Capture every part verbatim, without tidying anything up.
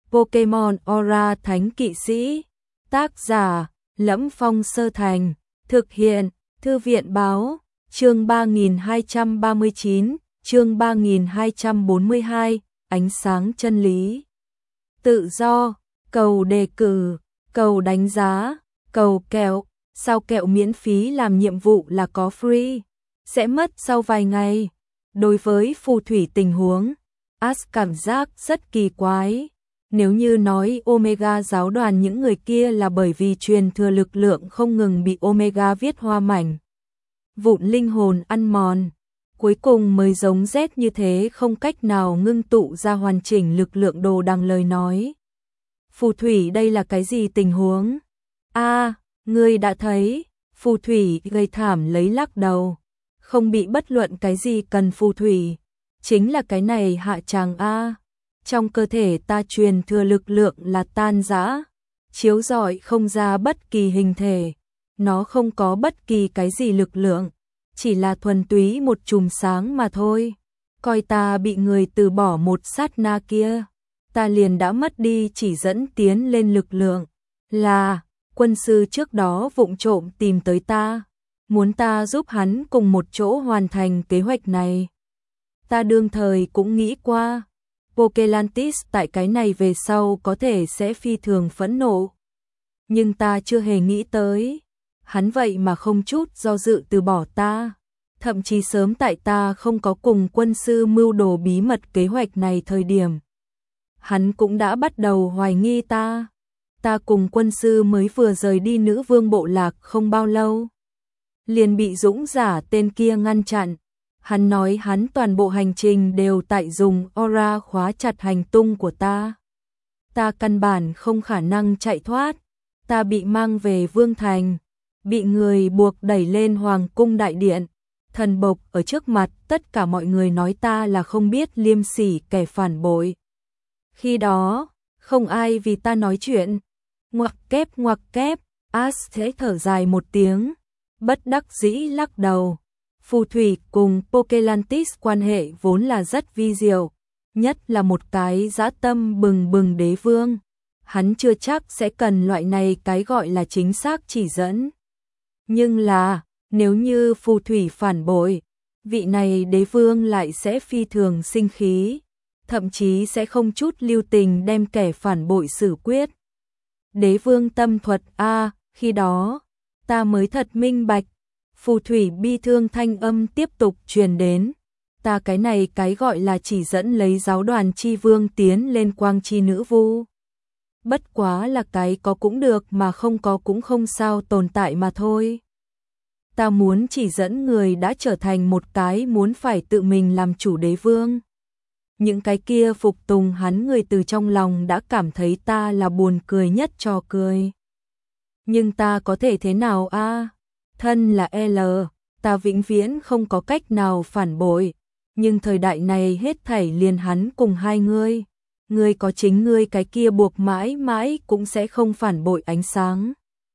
Pokemon Aura Thánh Kỵ Sĩ. Tác giả: Lẫm Phong Sơ Thành. Thực hiện: Thư viện báo. Chương ba nghìn hai trăm ba mươi chín, chương ba nghìn hai trăm bốn mươi hai, ánh sáng chân lý. Tự do, cầu đề cử, cầu đánh giá, cầu kẹo, sao kẹo miễn phí làm nhiệm vụ là có free, sẽ mất sau vài ngày. Đối với phù thủy tình huống, Ash cảm giác rất kỳ quái. Nếu như nói Omega giáo đoàn những người kia là bởi vì truyền thừa lực lượng không ngừng bị Omega viết hoa mảnh vụn linh hồn ăn mòn, cuối cùng mới giống Z như thế không cách nào ngưng tụ ra hoàn chỉnh lực lượng đồ đằng lời nói. Phù thủy đây là cái gì tình huống? A, à, ngươi đã thấy, phù thủy gây thảm lấy lắc đầu. Không bị bất luận cái gì cần phù thủy, chính là cái này hạ tràng A. Trong cơ thể ta truyền thừa lực lượng là tan rã, chiếu rọi không ra bất kỳ hình thể. Nó không có bất kỳ cái gì lực lượng, chỉ là thuần túy một chùm sáng mà thôi. Coi ta bị người từ bỏ một sát na kia, ta liền đã mất đi chỉ dẫn tiến lên lực lượng. Là, quân sư trước đó vụng trộm tìm tới ta, muốn ta giúp hắn cùng một chỗ hoàn thành kế hoạch này. Ta đương thời cũng nghĩ qua, Pokelantis tại cái này về sau có thể sẽ phi thường phẫn nộ. Nhưng ta chưa hề nghĩ tới, hắn vậy mà không chút do dự từ bỏ ta. Thậm chí sớm tại ta không có cùng quân sư mưu đồ bí mật kế hoạch này thời điểm, hắn cũng đã bắt đầu hoài nghi ta. Ta cùng quân sư mới vừa rời đi nữ vương bộ lạc không bao lâu, liền bị dũng giả tên kia ngăn chặn. Hắn nói hắn toàn bộ hành trình đều tại dùng aura khóa chặt hành tung của ta. Ta căn bản không khả năng chạy thoát. Ta bị mang về Vương Thành, bị người buộc đẩy lên Hoàng cung đại điện. Thần bộc ở trước mặt tất cả mọi người nói ta là không biết liêm sỉ kẻ phản bội. Khi đó, không ai vì ta nói chuyện. Ngoặc kép ngoặc kép, Ash thế thở dài một tiếng, bất đắc dĩ lắc đầu. Phù thủy cùng Pokelantis quan hệ vốn là rất vi diệu, nhất là một cái dã tâm bừng bừng đế vương. Hắn chưa chắc sẽ cần loại này cái gọi là chính xác chỉ dẫn. Nhưng là, nếu như phù thủy phản bội, vị này đế vương lại sẽ phi thường sinh khí, thậm chí sẽ không chút lưu tình đem kẻ phản bội xử quyết. Đế vương tâm thuật a, khi đó, ta mới thật minh bạch. Phù thủy bi thương thanh âm tiếp tục truyền đến. Ta cái này cái gọi là chỉ dẫn lấy giáo đoàn chi vương tiến lên quang chi nữ vu. Bất quá là cái có cũng được mà không có cũng không sao tồn tại mà thôi. Ta muốn chỉ dẫn người đã trở thành một cái muốn phải tự mình làm chủ đế vương. Những cái kia phục tùng hắn người từ trong lòng đã cảm thấy ta là buồn cười nhất trò cười. Nhưng ta có thể thế nào a? À? Thân là L, ta vĩnh viễn không có cách nào phản bội. Nhưng thời đại này hết thảy liền hắn cùng hai ngươi. Ngươi có chính ngươi cái kia buộc mãi mãi cũng sẽ không phản bội ánh sáng.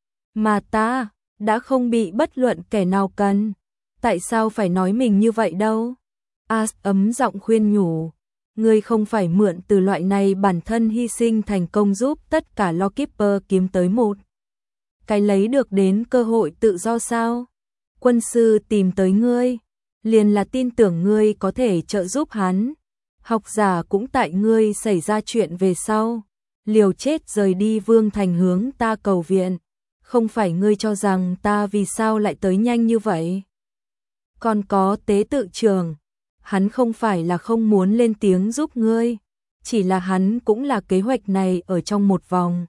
Mà ta, đã không bị bất luận kẻ nào cần. Tại sao phải nói mình như vậy đâu? Ash ấm giọng khuyên nhủ. Ngươi không phải mượn từ loại này bản thân hy sinh thành công giúp tất cả Lawkeeper kiếm tới một cái lấy được đến cơ hội tự do sao? Quân sư tìm tới ngươi, liền là tin tưởng ngươi có thể trợ giúp hắn. Học giả cũng tại ngươi xảy ra chuyện về sau, liều chết rời đi Vương Thành hướng ta cầu viện. Không phải ngươi cho rằng ta vì sao lại tới nhanh như vậy? Còn có tế tự trưởng, hắn không phải là không muốn lên tiếng giúp ngươi, chỉ là hắn cũng là kế hoạch này ở trong một vòng.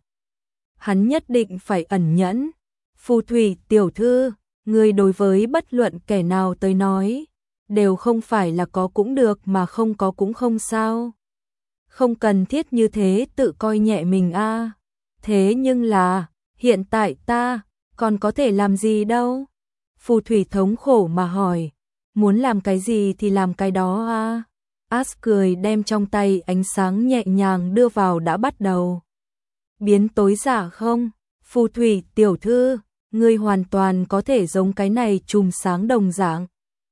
Hắn nhất định phải ẩn nhẫn. Phù thủy tiểu thư, ngươi đối với bất luận kẻ nào tới nói, đều không phải là có cũng được mà không có cũng không sao. Không cần thiết như thế tự coi nhẹ mình a. À. Thế nhưng là, hiện tại ta, còn có thể làm gì đâu? Phù thủy thống khổ mà hỏi, muốn làm cái gì thì làm cái đó a. À. Ash cười đem trong tay ánh sáng nhẹ nhàng đưa vào đã bắt đầu. Biến tối giả không? Phù thủy tiểu thư, ngươi hoàn toàn có thể giống cái này chùm sáng đồng dạng.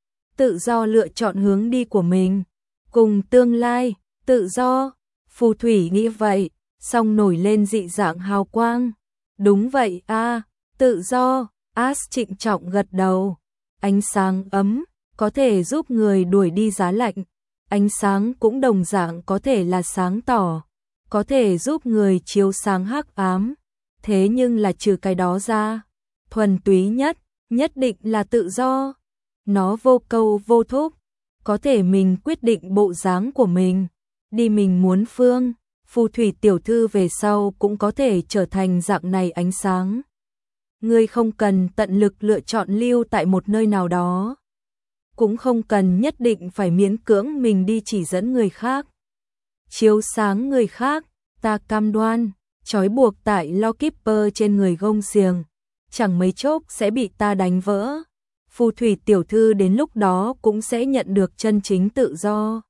Tự do lựa chọn hướng đi của mình. Cùng tương lai, tự do. Phù thủy nghĩ vậy, song nổi lên dị dạng hào quang. Đúng vậy a, tự do, As trịnh trọng gật đầu. Ánh sáng ấm, có thể giúp người đuổi đi giá lạnh. Ánh sáng cũng đồng dạng có thể là sáng tỏ, có thể giúp người chiếu sáng hắc ám. Thế nhưng là trừ cái đó ra, thuần túy nhất, nhất định là tự do. Nó vô câu vô thúc, có thể mình quyết định bộ dáng của mình, đi mình muốn phương. Phù thủy tiểu thư về sau cũng có thể trở thành dạng này ánh sáng. Ngươi không cần tận lực lựa chọn lưu tại một nơi nào đó, cũng không cần nhất định phải miễn cưỡng mình đi chỉ dẫn người khác, chiếu sáng người khác. Ta cam đoan, trói buộc tại Lawkeeper trên người gông xiềng, chẳng mấy chốc sẽ bị ta đánh vỡ. Phù thủy tiểu thư đến lúc đó cũng sẽ nhận được chân chính tự do.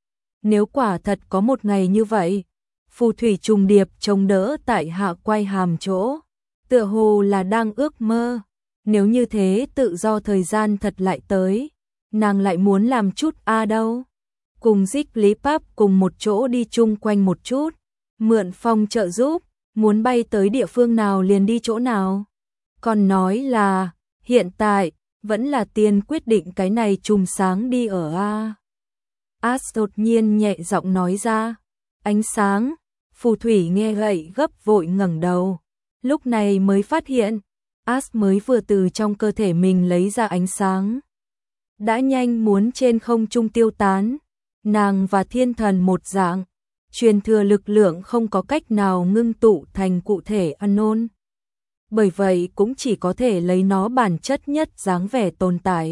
Nếu quả thật có một ngày như vậy, phù thủy trùng điệp chống đỡ tại hạ quay hàm chỗ, tựa hồ là đang ước mơ. Nếu như thế tự do thời gian thật lại tới, nàng lại muốn làm chút a đâu. Cùng Dích Lý Páp cùng một chỗ đi chung quanh một chút, mượn phong trợ giúp, muốn bay tới địa phương nào liền đi chỗ nào. Còn nói là, hiện tại, vẫn là tiên quyết định cái này chùm sáng đi ở a. As đột nhiên nhẹ giọng nói ra. Ánh sáng. Phù thủy nghe gậy gấp vội ngẩng đầu. Lúc này mới phát hiện, As mới vừa từ trong cơ thể mình lấy ra ánh sáng. Đã nhanh muốn trên không trung tiêu tán. Nàng và thiên thần một dạng, truyền thừa lực lượng không có cách nào ngưng tụ thành cụ thể unknown. Bởi vậy cũng chỉ có thể lấy nó bản chất nhất dáng vẻ tồn tại.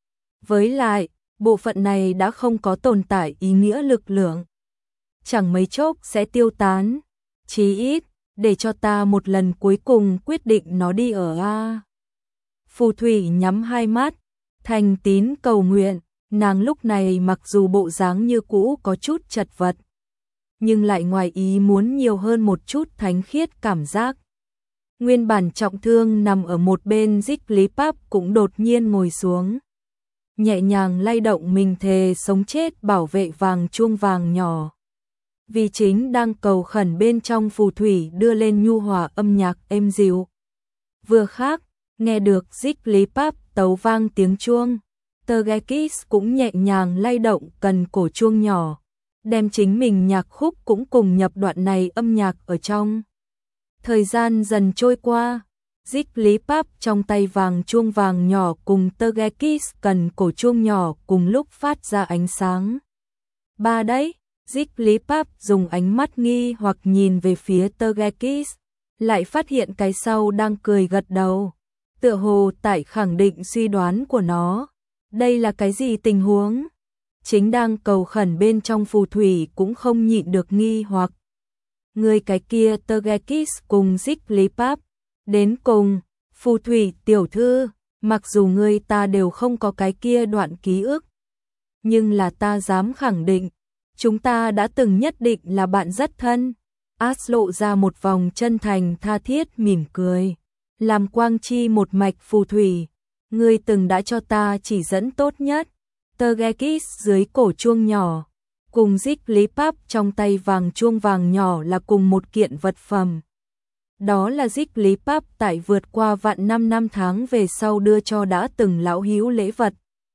Với lại, bộ phận này đã không có tồn tại ý nghĩa lực lượng. Chẳng mấy chốc sẽ tiêu tán. Chí ít, để cho ta một lần cuối cùng quyết định nó đi ở a. Phù thủy nhắm hai mắt, thành tín cầu nguyện. Nàng lúc này mặc dù bộ dáng như cũ có chút chật vật, nhưng lại ngoài ý muốn nhiều hơn một chút thánh khiết cảm giác. Nguyên bản trọng thương nằm ở một bên Dích Lý Páp cũng đột nhiên ngồi xuống, nhẹ nhàng lay động mình thề sống chết bảo vệ vàng chuông vàng nhỏ. Vì chính đang cầu khẩn bên trong phù thủy đưa lên nhu hòa âm nhạc êm dịu. Vừa khác, nghe được Dích Lý Páp tấu vang tiếng chuông, Tergekis cũng nhẹ nhàng lay động cần cổ chuông nhỏ, đem chính mình nhạc khúc cũng cùng nhập đoạn này âm nhạc ở trong. Thời gian dần trôi qua, Dích Lý Páp trong tay vàng chuông vàng nhỏ cùng Tergekis cần cổ chuông nhỏ cùng lúc phát ra ánh sáng. Ba đấy, Dích Lý Páp dùng ánh mắt nghi hoặc nhìn về phía Tergekis, lại phát hiện cái sau đang cười gật đầu, tựa hồ tại khẳng định suy đoán của nó. Đây là cái gì tình huống? Chính đang cầu khẩn bên trong phù thủy cũng không nhịn được nghi hoặc. Người cái kia Tergekis cùng Dích Lý Páp. Đến cùng, phù thủy tiểu thư, mặc dù ngươi ta đều không có cái kia đoạn ký ức, nhưng là ta dám khẳng định, chúng ta đã từng nhất định là bạn rất thân. As lộ ra một vòng chân thành tha thiết mỉm cười. Làm quang chi một mạch phù thủy, ngươi từng đã cho ta chỉ dẫn tốt nhất. Tergekis dưới cổ chuông nhỏ, cùng Dích Lý Páp trong tay vàng chuông vàng nhỏ là cùng một kiện vật phẩm. Đó là Dích Lý Páp tại vượt qua vạn năm năm tháng về sau đưa cho đã từng lão hữu lễ vật.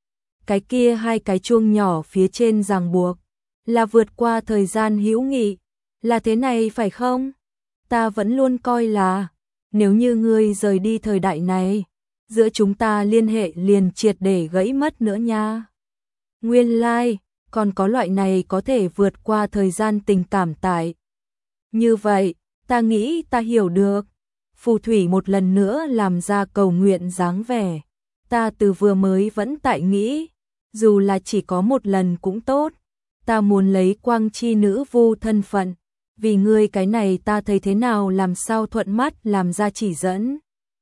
Cái kia hai cái chuông nhỏ phía trên ràng buộc, là vượt qua thời gian hữu nghị. Là thế này phải không? Ta vẫn luôn coi là, nếu như ngươi rời đi thời đại này, giữa chúng ta liên hệ liền triệt để gãy mất nữa nha. Nguyên lai, like, còn có loại này có thể vượt qua thời gian tình cảm tại. Như vậy, ta nghĩ ta hiểu được. Phù thủy một lần nữa làm ra cầu nguyện dáng vẻ. Ta từ vừa mới vẫn tại nghĩ, dù là chỉ có một lần cũng tốt. Ta muốn lấy quang chi nữ vu thân phận, vì ngươi cái này ta thấy thế nào làm sao thuận mắt làm ra chỉ dẫn.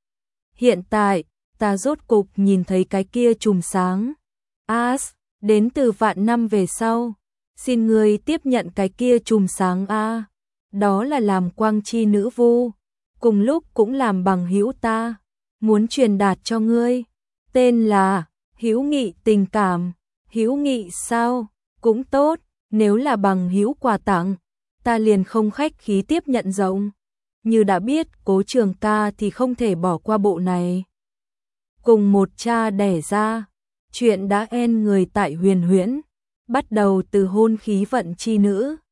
Hiện tại, ta rốt cục nhìn thấy cái kia chùm sáng. As, đến từ vạn năm về sau, xin ngươi tiếp nhận cái kia chùm sáng a. Đó là làm quang chi nữ vu, cùng lúc cũng làm bằng hữu ta, muốn truyền đạt cho ngươi. Tên là hữu nghị tình cảm. Hữu nghị sao? Cũng tốt, nếu là bằng hữu quà tặng, ta liền không khách khí tiếp nhận rộng. Như đã biết, Cố Trường Ca thì không thể bỏ qua bộ này. Cùng một cha đẻ ra, chuyện đã en người tại Huyền Huyễn, bắt đầu từ hôn khí vận chi nữ,